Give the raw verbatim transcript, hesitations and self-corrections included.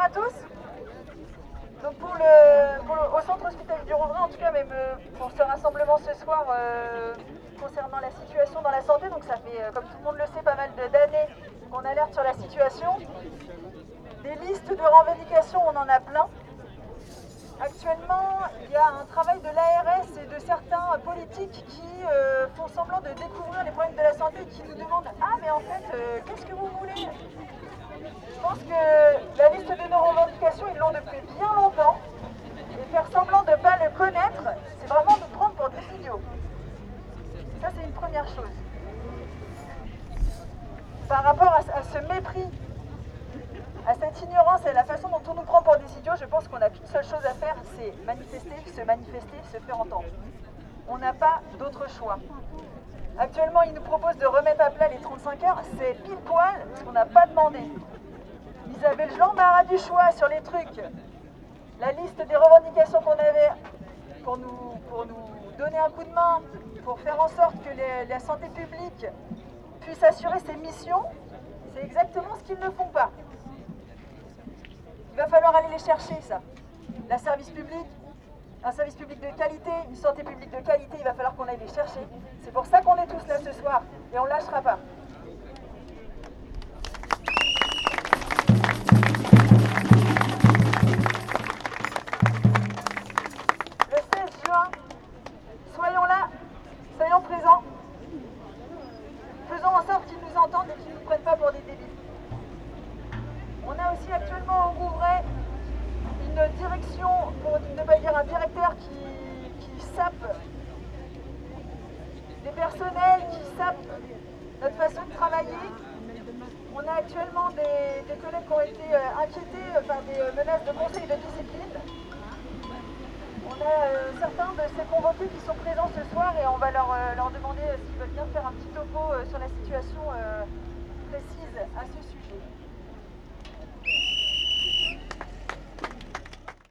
à tous. Donc pour le, pour le, au centre hospitalier du Rouvray, en tout cas même euh, pour ce rassemblement ce soir euh, concernant la situation dans la santé, donc ça fait, euh, comme tout le monde le sait, pas mal d'années qu'on alerte sur la situation. Des listes de revendications, on en a plein. Actuellement, il y a un travail de l'A R S et de certains politiques qui euh, font semblant de découvrir les problèmes de la santé et qui nous demandent « Ah, mais en fait, euh, qu'est-ce que vous voulez ?» Je pense que la liste de nos revendications, ils l'ont depuis bien longtemps. Et faire semblant de ne pas le connaître, c'est vraiment nous prendre pour des idiots. Ça, c'est une première chose. Par rapport à, à ce mépris, à cette ignorance et à la façon dont on nous prend pour des idiots, je pense qu'on n'a qu'une seule chose à faire, c'est manifester, se manifester, se faire entendre. On n'a pas d'autre choix. Actuellement, ils nous proposent de remettre à plat les trente-cinq heures, c'est pile poil ce qu'on n'a pas demandé. Ils avaient l'embarras du choix sur les trucs. La liste des revendications qu'on avait pour nous, pour nous donner un coup de main, pour faire en sorte que les, la santé publique puisse assurer ses missions, c'est exactement ce qu'ils ne font pas. Il va falloir aller les chercher, ça. La service public, un service public de qualité, une santé publique de qualité, il va falloir qu'on aille les chercher. C'est pour ça qu'on est tous là ce soir, et on ne lâchera pas. Le seize juin, soyons là, soyons présents. Faisons en sorte qu'ils nous entendent et qu'ils ne nous prennent pas pour des débiles. On a aussi actuellement au Rouvray une direction, pour ne pas dire un directeur qui, qui sape des personnels, qui sape notre façon de travailler. On a actuellement des, des collègues qui ont été euh, inquiétés euh, par des menaces de conseil de discipline. On a euh, certains de ces convoqués qui sont présents ce soir et on va leur, euh, leur demander euh, s'ils veulent bien faire un petit topo euh, sur la situation euh, précise à ce sujet.